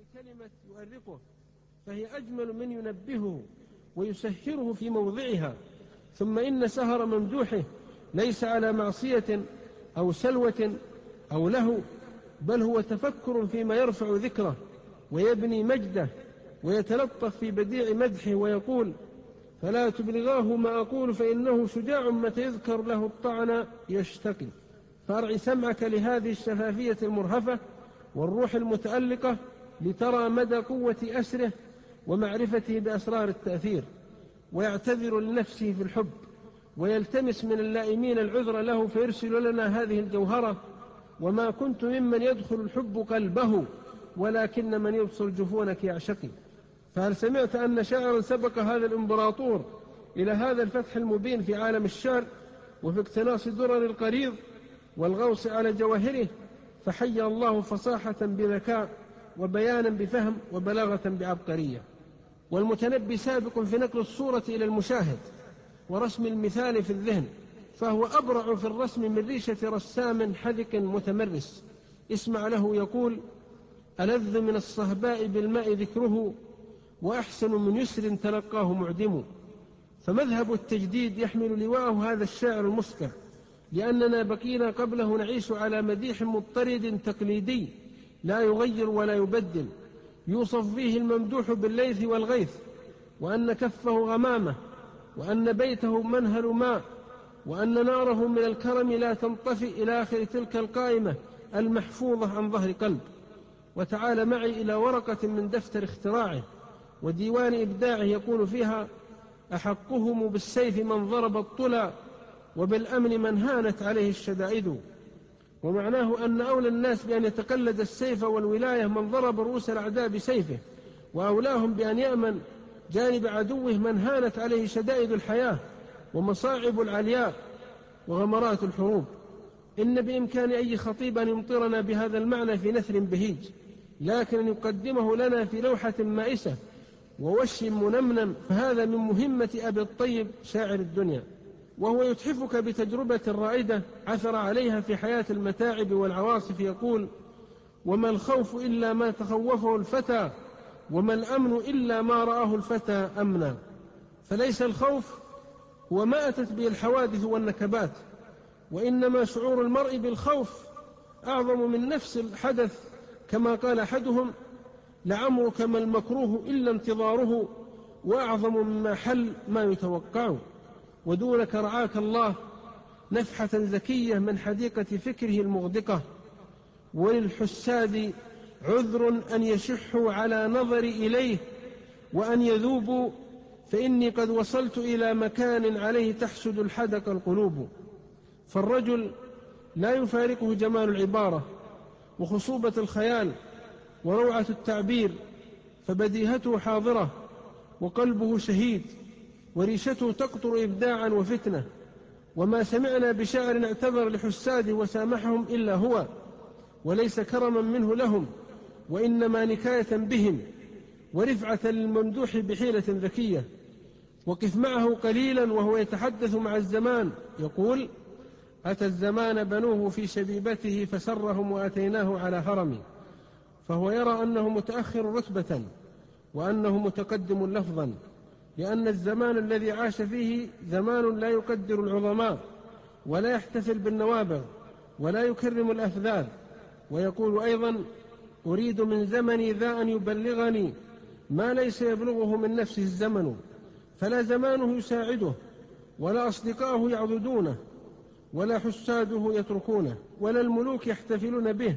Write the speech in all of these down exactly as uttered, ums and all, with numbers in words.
كلمة يؤرقه، فهي أجمل من ينبهه ويسهره في موضعها. ثم إن سهر ممدوحه ليس على معصية أو سلوة أو لهو، بل هو تفكر فيما يرفع ذكره ويبني مجده، ويتلطف في بديع مدحه ويقول: فلا تبلغاه ما أقول فإنه شجاع متى يذكر له الطعن يشتكي. فارع سمعك لهذه الشفافية المرهفة والروح المتألقة لترى مدى قوة أسره ومعرفته بأسرار التأثير، ويعتذر لنفسه في الحب، ويلتمس من اللائمين العذر له فيرسل لنا هذه الجوهرة: وما كنت ممن يدخل الحب قلبه ولكن من يبصر جفونك يعشقي. فهل سمعت أن شاعرا سبق هذا الإمبراطور إلى هذا الفتح المبين في عالم الشعر وفي اقتناص درر القريض والغوص على جواهره، فحيا الله فصاحة بذكاء وبيانا بفهم وبلاغة بعبقرية. والمتنبي سابق في نقل الصورة إلى المشاهد ورسم المثال في الذهن، فهو أبرع في الرسم من ريشة رسام حذق متمرس. اسمع له يقول: ألذ من الصهباء بالماء ذكره، وأحسن من يسر تلقاه معدم. فمذهب التجديد يحمل لواءه هذا الشاعر المسكر، لأننا بقينا قبله نعيش على مديح مضطرد تقليدي لا يغير ولا يبدل، يوصف فيه الممدوح بالليث والغيث، وأن كفه غمامة، وأن بيته منهل ماء، وأن ناره من الكرم لا تنطفئ، إلى آخر تلك القائمة المحفوظة عن ظهر قلب. وتعال معي إلى ورقة من دفتر اختراعه وديوان إبداعه، يقول فيها: أحقهم بالسيف من ضرب الطلا، وبالأمن من هانت عليه الشدائد. ومعناه أن أولى الناس بأن يتقلد السيف والولاية من ضرب رؤوس الأعداء بسيفه، وأولاهم بأن يأمن جانب عدوه من هانت عليه شدائد الحياة ومصاعب العلياء وغمرات الحروب. إن بإمكان أي خطيب أن يمطرنا بهذا المعنى في نثر بهيج، لكن أن يقدمه لنا في لوحة مائسة ووش منمنم، فهذا من مهمة أبي الطيب شاعر الدنيا. وهو يتحفك بتجربة رائدة عثر عليها في حياة المتاعب والعواصف، يقول: وما الخوف إلا ما تخوفه الفتى، وما الأمن إلا ما رآه الفتى أمنا. فليس الخوف هو ما أتت به الحوادث والنكبات، وإنما شعور المرء بالخوف أعظم من نفس الحدث، كما قال أحدهم: لعمرك ما المكروه إلا انتظاره، وأعظم مما حل ما يتوقع. ودونك رعاك الله نفحة ذكية من حديقة فكره المغدقة. وللحساد عذر أن يشحوا على نظر إليه وأن يذوبوا، فإني قد وصلت إلى مكان عليه تحسد الحدق القلوب. فالرجل لا يفارقه جمال العبارة وخصوبة الخيال وروعة التعبير، فبديهته حاضرة وقلبه شهيد وريشته تقطر إبداعا وفتنة. وما سمعنا بشاعر اعتذر لحساده وسامحهم إلا هو، وليس كرما منه لهم، وإنما نكاية بهم ورفعة للممدوح بحيلة ذكية. وقف معه قليلا وهو يتحدث مع الزمان، يقول: أتى الزمان بنوه في شبيبته فسرهم وأتيناه على هرم. فهو يرى أنه متأخر رتبة وأنه متقدم لفظا، لأن الزمان الذي عاش فيه زمان لا يقدر العظماء ولا يحتفل بالنوابغ ولا يكرم الأفذاذ. ويقول أيضا: أريد من زمني ذا أن يبلغني ما ليس يبلغه من نفسه الزمن، فلا زمانه يساعده ولا أصدقاؤه يعضدونه ولا حساده يتركونه ولا الملوك يحتفلون به،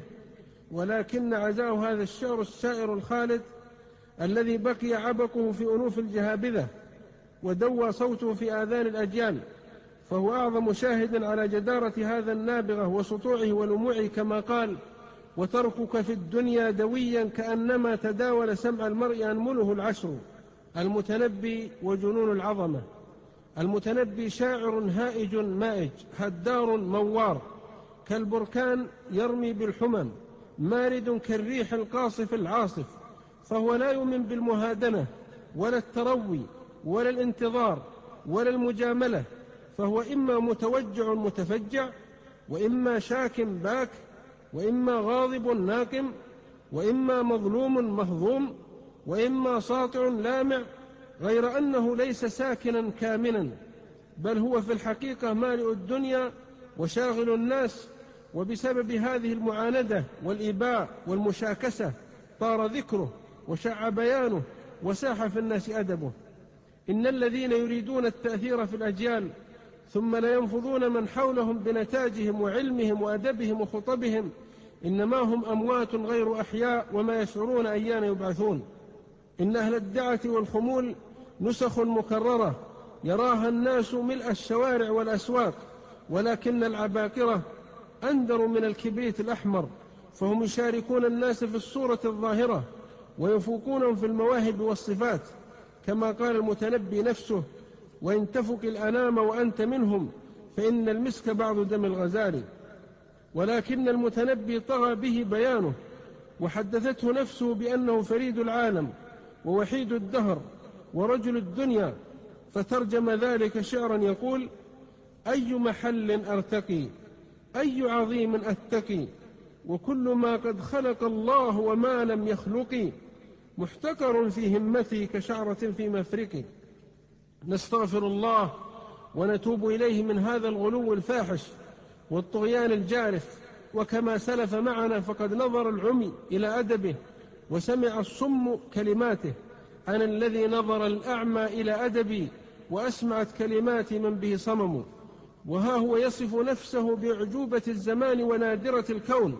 ولكن عزاه هذا الشعر السائر الخالد الذي بقي عبقه في أنوف الجهابذة ودوى صوته في آذان الأجيال، فهو أعظم شاهد على جدارة هذا النابغة وسطوعه ولموعه، كما قال: وتركك في الدنيا دويا كأنما تداول سمع المرء أنمله العشر. المتنبي وجنون العظمة. المتنبي شاعر هائج مائج هدار موار، كالبركان يرمي بالحمم، مارد كالريح القاصف العاصف. فهو لا يؤمن بالمهادنة ولا التروي ولا الانتظار ولا المجاملة، فهو إما متوجع متفجع، وإما شاك باك، وإما غاضب ناقم، وإما مظلوم مهضوم، وإما ساطع لامع، غير أنه ليس ساكنا كامنا، بل هو في الحقيقة مالئ الدنيا وشاغل الناس، وبسبب هذه المعاندة والإباء والمشاكسة طار ذكره وشع بيانه وساح في الناس أدبه. إن الذين يريدون التأثير في الأجيال ثم لا ينفضون من حولهم بنتاجهم وعلمهم وأدبهم وخطبهم، إنما هم أموات غير أحياء وما يشعرون أيان يبعثون. إن أهل الدعة والخمول نسخ مكررة يراها الناس ملء الشوارع والأسواق، ولكن العباقرة أندر من الكبريت الأحمر، فهم يشاركون الناس في الصورة الظاهرة ويفوقونهم في المواهب والصفات، كما قال المتنبي نفسه: وإن تفك الأنام وأنت منهم فإن المسك بعض دم الغزال. ولكن المتنبي طغى به بيانه، وحدثته نفسه بأنه فريد العالم ووحيد الدهر ورجل الدنيا، فترجم ذلك شعرا يقول: أي محل أرتقي، أي عظيم أتقي، وكل ما قد خلق الله وما لم يخلق، محتقر في همتي كشعرة في مفرقي. نستغفر الله ونتوب إليه من هذا الغلو الفاحش والطغيان الجارف. وكما سلف معنا فقد نظر العمي إلى أدبه وسمع الصم كلماته، أنا الذي نظر الأعمى إلى أدبي وأسمعت كلماتي من به صمم. وها هو يصف نفسه بأعجوبة الزمان ونادرة الكون: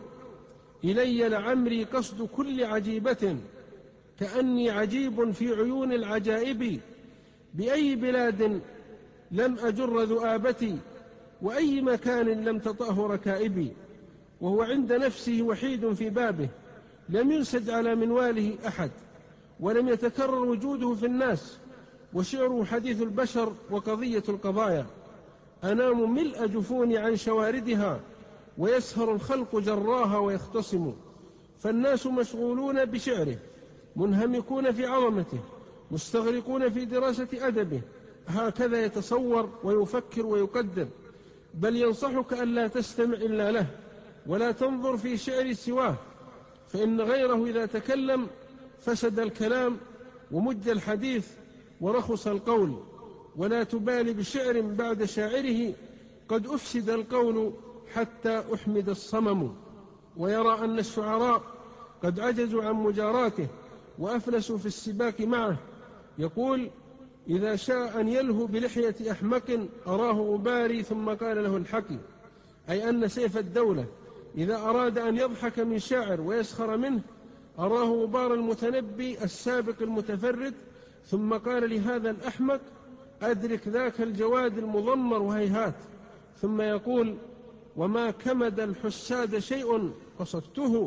إلي لعمري قصد كل عجيبة، كأني عجيب في عيون العجائب، بأي بلاد لم أجر ذؤابتي، وأي مكان لم تطأه ركائبي. وهو عند نفسه وحيد في بابه، لم ينسج على منواله أحد، ولم يتكرر وجوده في الناس، وشعره حديث البشر وقضية القضايا. أنام ملء جفوني عن شواردها، ويسهر الخلق جراها ويختصم. فالناس مشغولون بشعره، منهمكون في عظمته، مستغرقون في دراسة أدبه، هكذا يتصور ويفكر ويقدر. بل ينصحك ألا تستمع إلا له، ولا تنظر في شعر سواه، فإن غيره إذا تكلم فسد الكلام ومج الحديث ورخص القول. ولا تبالي بشعر بعد شاعره، قد أفسد القول حتى أحمد الصمم. ويرى أن الشعراء قد عجزوا عن مجاراته وأفلسوا في السباق معه. يقول: إذا شاء أن يلهو بلحية أحمق أراه أباري ثم قال له الحقي، أي أن سيف الدولة إذا أراد أن يضحك من شاعر ويسخر منه أراه أبار المتنبي السابق المتفرد، ثم قال لهذا الأحمق: أدرك ذاك الجواد المضمر وهيهات. ثم يقول: وما كمد الحساد شيء قصدته،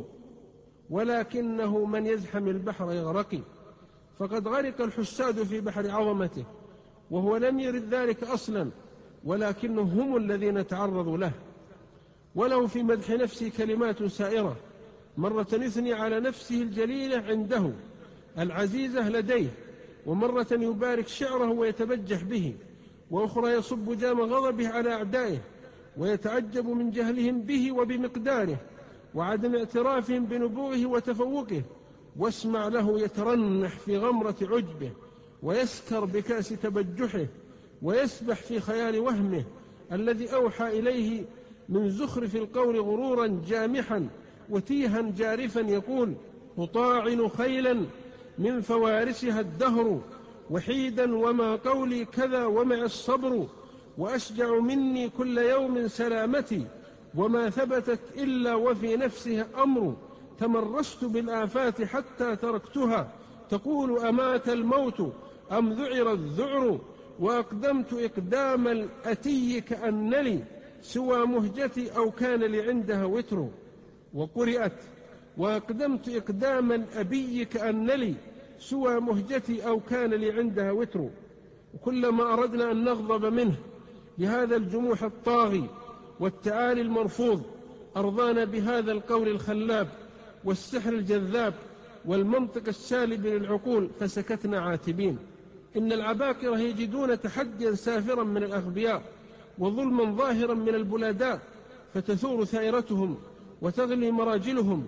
ولكنه من يزحم البحر يغرق. فقد غرق الحساد في بحر عظمته، وهو لم يرد ذلك أصلا، ولكنهم هم الذين تعرضوا له. وله في مدح نفسه كلمات سائرة، مرة يثني على نفسه الجليلة عنده العزيزة لديه، ومرة يبارك شعره ويتبجح به، وأخرى يصب جام غضبه على أعدائه ويتعجب من جهلهم به وبمقداره وعدم اعترافهم بنبوغه وتفوقه. واسمع له يترنح في غمرة عجبه، ويسكر بكأس تبجحه، ويسبح في خيال وهمه الذي أوحى إليه من زخرف القول غرورا جامحا وتيها جارفا. يقول: تطاعن خيلا من فوارسها الدهر وحيدا، وما قولي كذا ومع الصبر، وأشجع مني كل يوم سلامتي، وما ثبتت إلا وفي نفسها أمر، تمرست بالآفات حتى تركتها، تقول أمات الموت أم ذعر الذعر، وأقدمت إقدام الأتي كأن لي سوى مهجتي أو كان لي عندها وتر. وقرئت: وأقدمت إقدام الأبي كأن لي سوى مهجتي أو كان لي عندها وتر. وكلما أردنا أن نغضب منه لهذا الجموح الطاغي والتعالي المرفوض أرضانا بهذا القول الخلاب والسحر الجذاب والمنطق السالب للعقول، فسكتنا عاتبين. إن العباقرة يجدون تحديا سافرا من الأغبياء وظلما ظاهرا من البلداء، فتثور ثائرتهم وتغلي مراجلهم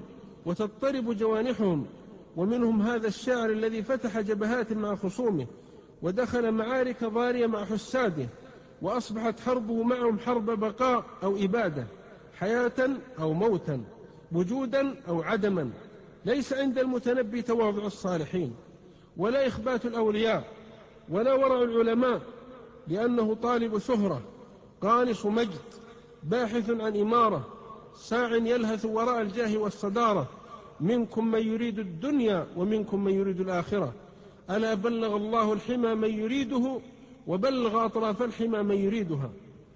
وتضطرب جوانحهم. ومنهم هذا الشاعر الذي فتح جبهات مع خصومه، ودخل معارك ضارية مع حساده، وأصبحت حربه معهم حرب بقاء أو إبادة، حياة أو موتا، وجودا أو عدما. ليس عند المتنبي تواضع الصالحين، ولا إخبات الأولياء، ولا ورع العلماء، لأنه طالب شهرة، قانص مجد، باحث عن إمارة، ساع يلهث وراء الجاه والصدارة. منكم من يريد الدنيا ومنكم من يريد الآخرة، ألا بلغ الله الحمى من يريده، وبلغ أطراف الحمى من يريدها.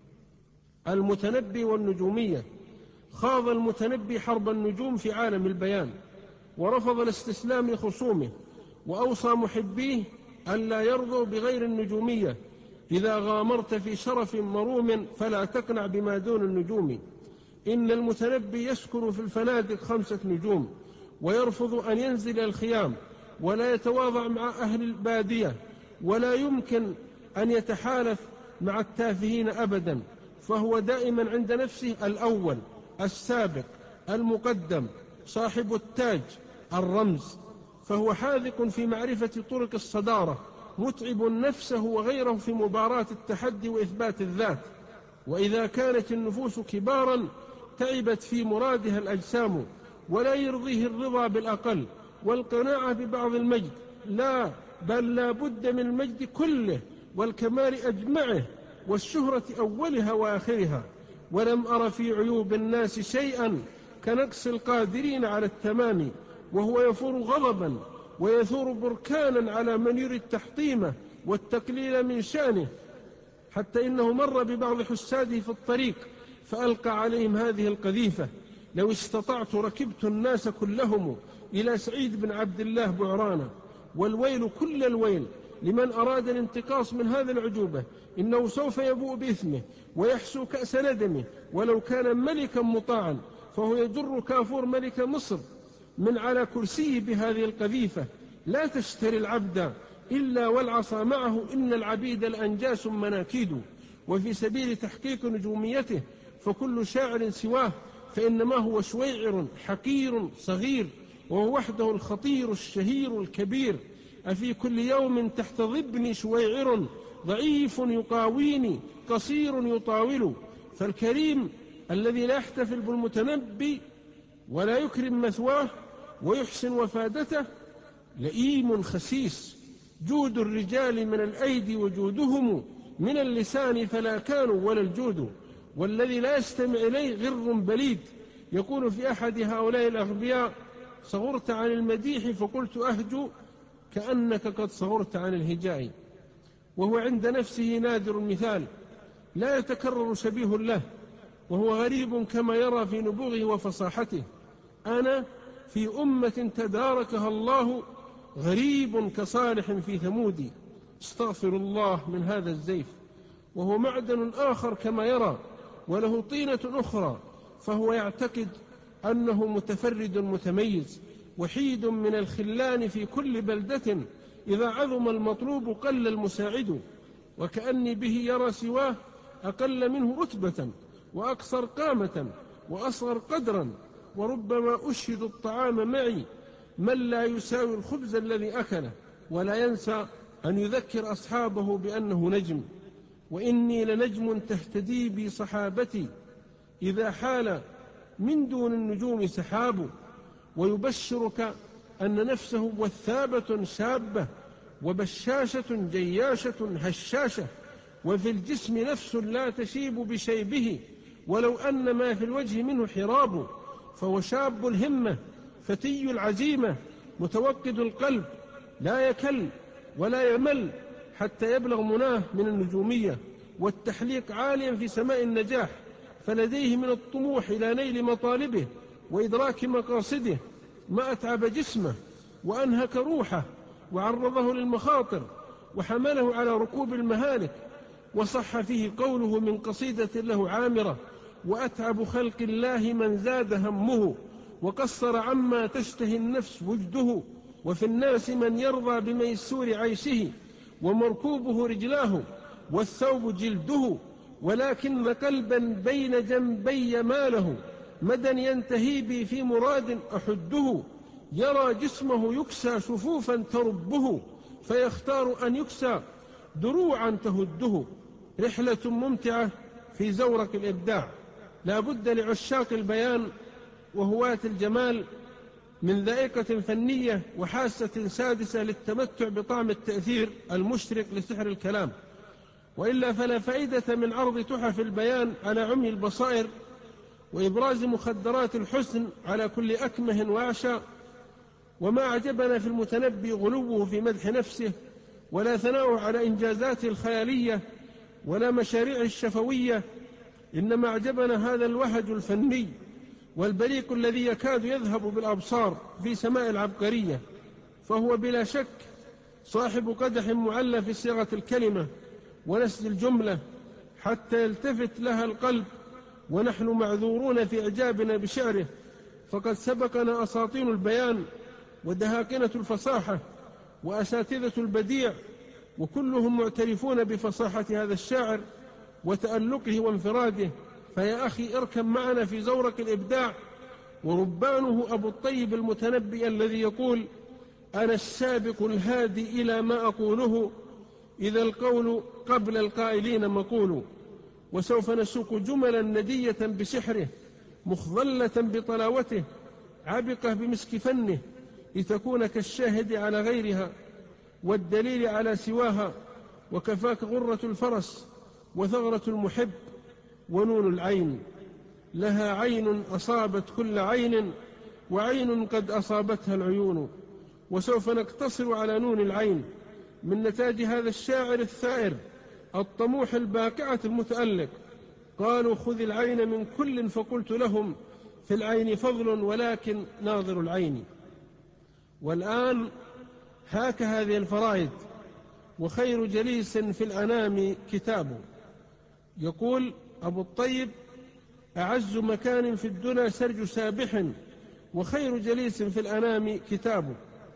المتنبي والنجومية. خاض المتنبي حرب النجوم في عالم البيان، ورفض الاستسلام لخصومه، وأوصى محبيه ألا يرضوا بغير النجومية. إذا غامرت في شرف مروم فلا تقنع بما دون النجوم. إن المتنبي يسكن في الفنادق خمسة نجوم، ويرفض أن ينزل الخيام، ولا يتواضع مع أهل البادية، ولا يمكن أن يتحالف مع التافهين أبدا، فهو دائما عند نفسه الأول، السابق، المقدم، صاحب التاج، الرمز. فهو حاذق في معرفة طرق الصدارة، متعب نفسه وغيره في مباراة التحدي وإثبات الذات. وإذا كانت النفوس كبارا تعبت في مرادها الأجسام، ولا يرضيه الرضا بالأقل والقناعة ببعض المجد، لا بل لا بد من المجد كله والكمال أجمعه والشهرة أولها وآخرها. ولم أر في عيوب الناس شيئا كنقص القادرين على التمام، وهو يفور غضبا ويثور بركانا على من يريد تحطيمه والتقليل من شأنه، حتى إنه مر ببعض حساده في الطريق فألقى عليهم هذه القذيفة: لو استطعت ركبت الناس كلهم إلى سعيد بن عبد الله بعرانا. والويل كل الويل لمن أراد الانتقاص من هذا العجوبة، إنه سوف يبوء بإثمه ويحسو كأس ندمه. ولو كان ملكا مطاعا فهو يجر كافور ملك مصر من على كرسيه بهذه القذيفة: لا تشتري العبد إلا والعصا معه، إن العبيد الأنجاس مناكيد. وفي سبيل تحقيق نجوميته فكل شاعر سواه فإنما هو شويعر حقير صغير، وهو وحده الخطير الشهير الكبير. أفي كل يوم تحت ضبني شويعر، ضعيف يقاويني قصير يطاول. فالكريم الذي لا يحتفل بالمتنبي ولا يكرم مثواه ويحسن وفادته لئيم خسيس. جود الرجال من الأيدي وجودهم من اللسان فلا كانوا ولا الجود. والذي لا يستمع إليه غر بليد. يقول في أحد هؤلاء الأغبياء: صغرت عن المديح فقلت أهجو كأنك قد صغرت عن الهجاء. وهو عند نفسه نادر المثال، لا يتكرر شبيه له، وهو غريب كما يرى في نبوغه وفصاحته. أنا في أمة تداركها الله غريب كصالح في ثمود. استغفر الله من هذا الزيف. وهو معدن آخر كما يرى، وله طينة أخرى، فهو يعتقد أنه متفرد متميز، وحيد من الخلان في كل بلدة. إذا عظم المطلوب قل المساعد، وكأني به يرى سواه أقل منه رتبة وأقصر قامة وأصغر قدرا. وربما أشهد الطعام معي من لا يساوي الخبز الذي أكله، ولا ينسى أن يذكر أصحابه بأنه نجم. وإني لنجم تهتدي بي صحابتي إذا حال من دون النجوم سحاب. ويبشرك أن نفسه وثابة شابة وبشاشة جياشة هشاشة، وفي الجسم نفس لا تشيب بشيبه، ولو أن ما في الوجه منه حراب. فهو شاب الهمة فتي العزيمة متوقد القلب، لا يكل ولا يمل حتى يبلغ مناه من النجومية والتحليق عاليا في سماء النجاح. فلديه من الطموح إلى نيل مطالبه وإدراك مقاصده ما أتعب جسمه وأنهك روحه وعرضه للمخاطر وحمله على ركوب المهالك. وصح فيه قوله من قصيدة له عامرة: وأتعب خلق الله من زاد همه وقصر عما تشتهي النفس وجده. وفي الناس من يرضى بميسور عيشه ومركوبه رجلاه والثوب جلده، ولكن قلبا بين جنبي ماله مدى ينتهي بي في مراد أحده، يرى جسمه يكسى شفوفا تربه، فيختار أن يكسى دروعا تهده. رحلة ممتعة في زورق الإبداع، لا بد لعشاق البيان وهواة الجمال من ذائقة فنية وحاسة سادسة للتمتع بطعم التأثير المشرق لسحر الكلام، وإلا فلا فائدة من عرض تحف البيان على عمي البصائر، وإبراز مخدرات الحسن على كل أكمه وأعشى. وما أعجبنا في المتنبي غلوه في مدح نفسه، ولا ثناؤه على إنجازاته الخيالية ولا مشاريعه الشفوية، إنما أعجبنا هذا الوهج الفني والبريق الذي يكاد يذهب بالأبصار في سماء العبقرية. فهو بلا شك صاحب قدح معلى في صيغة الكلمة ونسج الجملة حتى يلتفت لها القلب، ونحن معذورون في إعجابنا بشعره، فقد سبقنا أساطين البيان ودهاقنة الفصاحة وأساتذة البديع، وكلهم معترفون بفصاحة هذا الشاعر وتألقه وانفراده. فيا أخي اركب معنا في زورق الإبداع، وربانه أبو الطيب المتنبي الذي يقول: أنا السابق الهادي إلى ما أقوله، إذا القول قبل القائلين مقول. وسوف نسوق جملا ندية بسحره، مخضلة بطلاوته، عبقة بمسك فنه، لتكون كالشاهد على غيرها والدليل على سواها، وكفاك غرة الفرس وثغرة المحب ونون العين. لها عين أصابت كل عين، وعين قد أصابتها العيون. وسوف نقتصر على نون العين من نتاج هذا الشاعر الثائر الطموح الباقعة المتألق. قالوا: خذ العين من كل، فقلت لهم: في العين فضل ولكن ناظر العين. والآن هاك هذه الفرائد. وخير جليس في الأنام كتابه. يقول أبو الطيب: أعز مكان في الدنيا سرج سابح، وخير جليس في الأنام كتابه.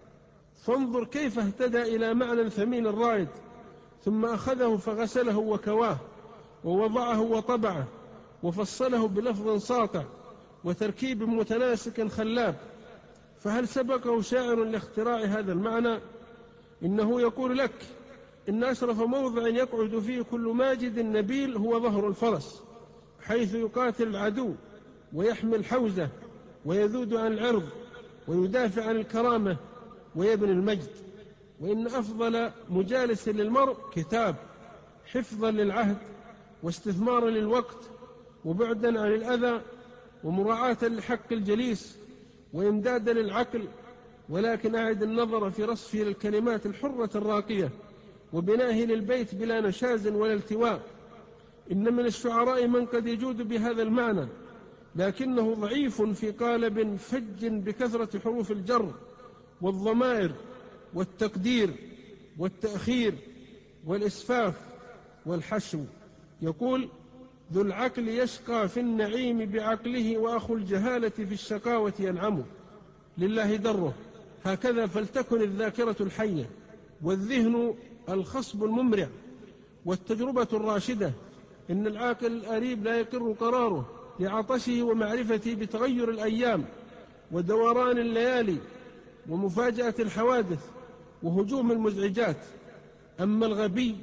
فانظر كيف اهتدى إلى معنى ثمين الرائد، ثم أخذه فغسله وكواه، ووضعه وطبعه، وفصله بلفظ ساطع وتركيب متناسك خلاب. فهل سبقه شاعر لاختراع هذا المعنى؟ إنه يقول لك: إن أشرف موضع يقعد فيه كل ماجد نبيل هو ظهر الفرس، حيث يقاتل العدو ويحمي الحوزة ويذود عن العرض ويدافع عن الكرامة ويبني المجد. وإن أفضل مجالس للمرء كتاب، حفظا للعهد واستثمارا للوقت وبعدا عن الأذى ومراعاة لحق الجليس وإمدادا للعقل. ولكن أعد النظر في رصفه للكلمات الحرة الراقية وبنائه للبيت بلا نشاز ولا التواء. إن من الشعراء من قد يجود بهذا المعنى، لكنه ضعيف في قالب فج بكثرة حروف الجر والضمائر والتقدير والتأخير والإسفاف والحشو. يقول: ذو العقل يشقى في النعيم بعقله، وأخو الجهالة في الشقاوة ينعم. لله دره. هكذا فلتكن الذاكرة الحية، والذهن الخصب الممرع، والتجربة الراشدة. إن العاقل الأريب لا يقر قراره لعطشه ومعرفته بتغير الأيام ودوران الليالي ومفاجأة الحوادث وهجوم المزعجات. أما الغبي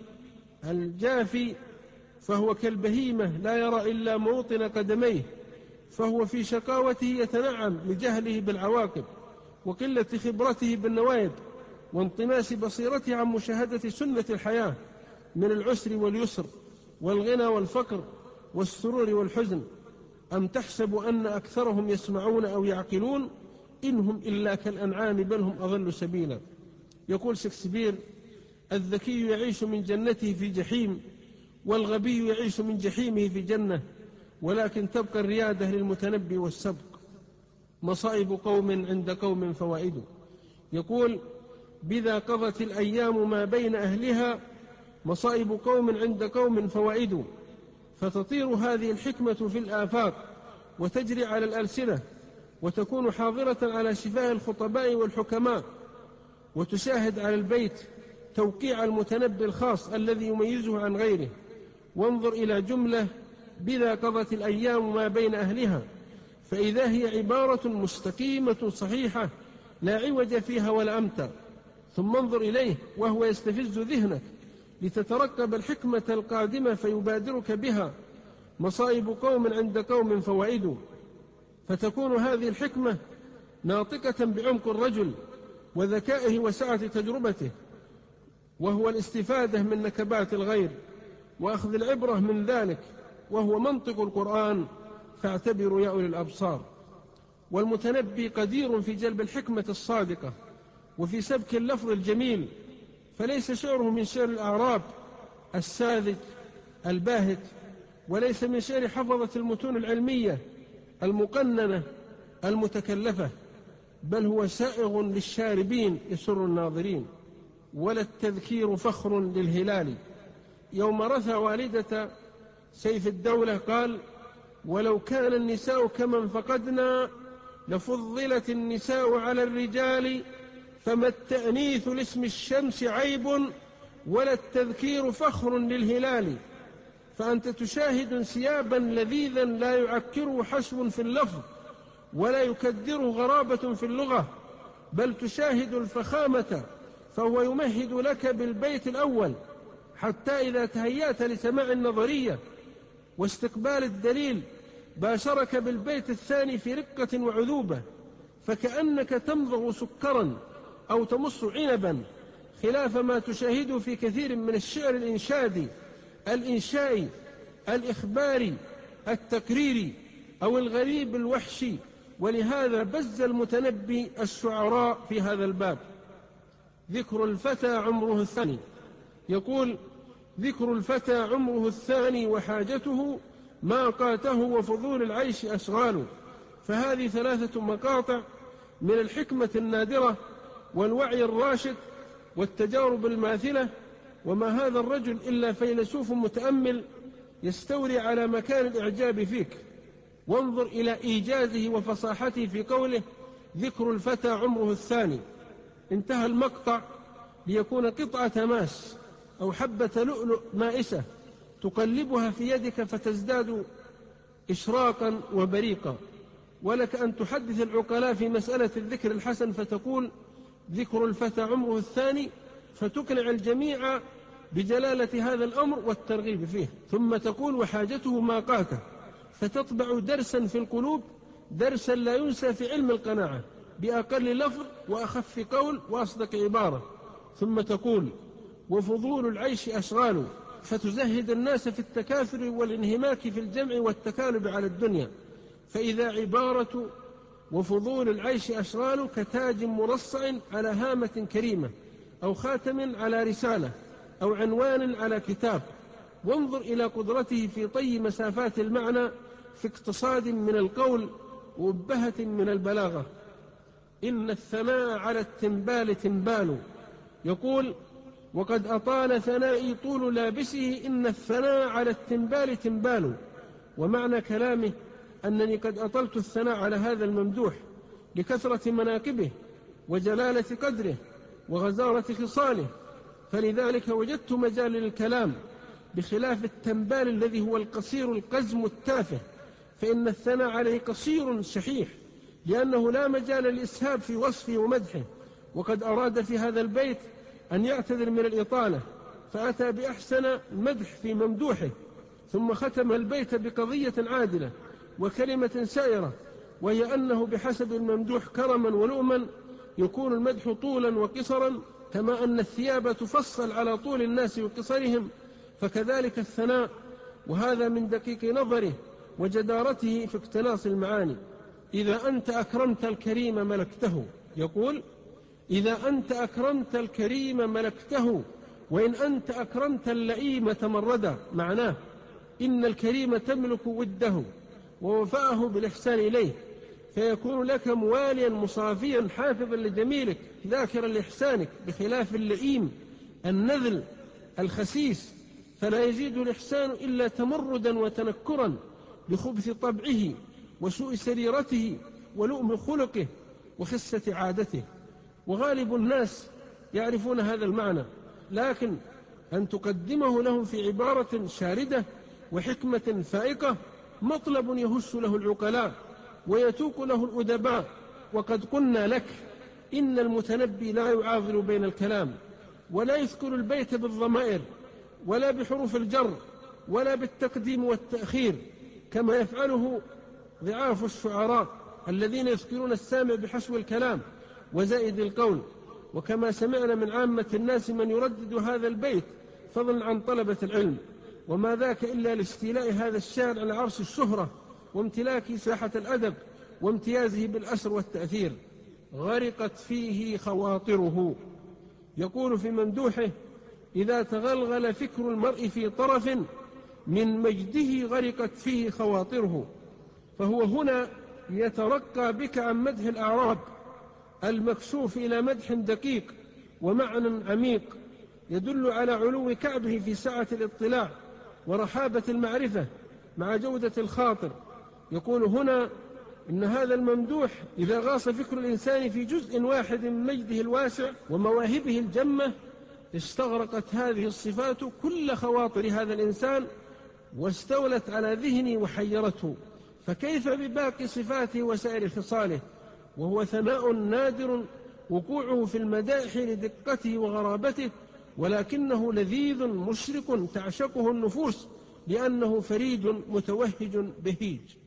الجافي فهو كالبهيمة لا يرى إلا موطن قدميه، فهو في شقاوته يتنعم لجهله بالعواقب وقلة خبرته بالنوائب وانطماس بصيرته عن مشاهدة سنة الحياة من العسر واليسر والغنى والفقر والسرور والحزن. أم تحسب أن أكثرهم يسمعون أو يعقلون؟ إنهم إلا كالأنعام بل هم أضل سبيلا. يقول شكسبير: الذكي يعيش من جنته في جحيم، والغبي يعيش من جحيمه في جنة، ولكن تبقى الريادة للمتنبي والسبق. مصائب قوم عند قوم فوائد. يقول: بذا قضت الأيام ما بين أهلها، مصائب قوم عند قوم فوائد. فتطير هذه الحكمة في الآفاق وتجري على الألسنة، وتكون حاضرة على شفاه الخطباء والحكماء، وتشاهد على البيت توقيع المتنبي الخاص الذي يميزه عن غيره. وانظر إلى جملة: بذا قضت الأيام ما بين أهلها، فإذا هي عبارة مستقيمة صحيحة لا عوج فيها ولا أمتع. ثم انظر إليه وهو يستفز ذهنك لتترقب الحكمة القادمة فيبادرك بها مصائب قوم عند قوم فوائد، فتكون هذه الحكمة ناطقة بعمق الرجل وذكائه وسعة تجربته، وهو الاستفادة من نكبات الغير وأخذ العبرة من ذلك، وهو منطق القرآن فاعتبروا يا أولي الأبصار. والمتنبي قدير في جلب الحكمة الصادقة وفي سبك اللفظ الجميل، فليس شعره من شعر الأعراب الساذج الباهت، وليس من شعر حفظة المتون العلمية المقننة المتكلفة، بل هو سائغ للشاربين يسر الناظرين. ولا التذكير فخر للهلال. يوم رثى والدة سيف الدولة قال: ولو كان النساء كمن فقدنا لفضلت النساء على الرجال، فما التأنيث لاسم الشمس عيب ولا التذكير فخر للهلال. فأنت تشاهد انسيابا لذيذا لا يعكره حشو في اللفظ ولا يكدره غرابة في اللغة، بل تشاهد الفخامة، فهو يمهد لك بالبيت الأول حتى إذا تهيأت لسماع النظرية واستقبال الدليل باشرك بالبيت الثاني في رقة وعذوبة، فكأنك تمضغ سكرا أو تمص عنبا، خلاف ما تشاهده في كثير من الشعر الإنشادي الإنشائي الإخباري التقريري أو الغريب الوحشي. ولهذا بز المتنبي الشعراء في هذا الباب. ذكر الفتى عمره الثاني. يقول: ذكر الفتى عمره الثاني وحاجته ماقاته وفضول العيش أشغال. فهذه ثلاثة مقاطع من الحكمة النادرة والوعي الراشد والتجارب الماثلة، وما هذا الرجل إلا فيلسوف متأمل يستولي على مكان الإعجاب فيك. وانظر إلى إيجازه وفصاحته في قوله: ذكر الفتى عمره الثاني. انتهى المقطع ليكون قطعة ماس أو حبة لؤلؤ مائسة تقلبها في يدك فتزداد إشراقا وبريقا. ولك أن تحدث العقلاء في مسألة الذكر الحسن فتقول: ذكر الفتى عمره الثاني، فتقنع الجميع بجلالة هذا الأمر والترغيب فيه. ثم تقول: وحاجته ماقاته، فتطبع درسا في القلوب، درسا لا ينسى في علم القناعة بأقل لفظ وأخف قول وأصدق عبارة. ثم تقول: وفضول العيش أشغال، فتزهد الناس في التكاثر والانهماك في الجمع والتكالب على الدنيا. فإذا عبارة وفضول العيش أشغال كتاج مرصع على هامة كريمة، أو خاتم على رسالة، أو عنوان على كتاب. وانظر إلى قدرته في طي مسافات المعنى، في اقتصاد من القول وأبهة من البلاغة. إن الثناء على التنبال تنبال. يقول: وقد أطال ثنائي طول لابسه، إن الثناء على التنبال تنبال. ومعنى كلامه أنني قد أطلت الثناء على هذا الممدوح لكثرة مناقبه وجلالة قدره وغزارة خصاله، فلذلك وجدت مجال للكلام، بخلاف التنبال الذي هو القصير القزم التافه، فإن الثناء عليه قصير شحيح، لأنه لا مجال للإسهاب في وصفه ومدحه. وقد أراد في هذا البيت أن يعتذر من الإطالة، فأتى بأحسن مدح في ممدوحه، ثم ختم البيت بقضية عادلة وكلمة سائرة، وهي أنه بحسب الممدوح كرما ولؤما يكون المدح طولا وقصرا، كما أن الثياب تفصل على طول الناس وقصرهم، فكذلك الثناء. وهذا من دقيق نظره وجدارته في اقتناص المعاني. إذا أنت أكرمت الكريم ملكته. يقول: إذا أنت أكرمت الكريم ملكته، وإن أنت أكرمت اللئيم تمردا. معناه إن الكريم تملك وده ووفاءه بالإحسان إليه، فيكون لك مواليا مصافيا حافظا لجميلك ذاكرا لإحسانك، بخلاف اللئيم النذل الخسيس، فلا يزيد الإحسان إلا تمردا وتنكرا لخبث طبعه وسوء سريرته ولؤم خلقه وخسة عادته. وغالب الناس يعرفون هذا المعنى، لكن أن تقدمه لهم في عبارة شاردة وحكمة فائقة مطلب يهش له العقلاء، ويتوق له الأدباء. وقد قلنا لك إن المتنبي لا يعاضل بين الكلام، ولا يذكر البيت بالضمائر ولا بحروف الجر ولا بالتقديم والتأخير كما يفعله ضعاف الشعراء الذين يذكرون السامع بحشو الكلام وزائد القول، وكما سمعنا من عامة الناس من يردد هذا البيت فضلا عن طلبة العلم، وما ذاك إلا لاستيلاء هذا الشاعر على عرش الشهرة وامتلاك ساحة الأدب وامتيازه بالأسر والتأثير. غرقت فيه خواطره. يقول في ممدوحه: إذا تغلغل فكر المرء في طرف من مجده غرقت فيه خواطره. فهو هنا يترقى بك عن مدح الأعراب المكشوف إلى مدح دقيق ومعنى عميق يدل على علو كعبه في سعة الاطلاع ورحابة المعرفة مع جودة الخاطر. يقول هنا إن هذا الممدوح إذا غاص فكر الإنسان في جزء واحد من مجده الواسع ومواهبه الجمة استغرقت هذه الصفات كل خواطر هذا الإنسان واستولت على ذهنه وحيرته، فكيف بباقي صفاته وسائر خصاله؟ وهو ثناء نادر وقوعه في المدائح لدقته وغرابته، ولكنه لذيذ مشرق تعشقه النفوس لأنه فريد متوهج بهيج.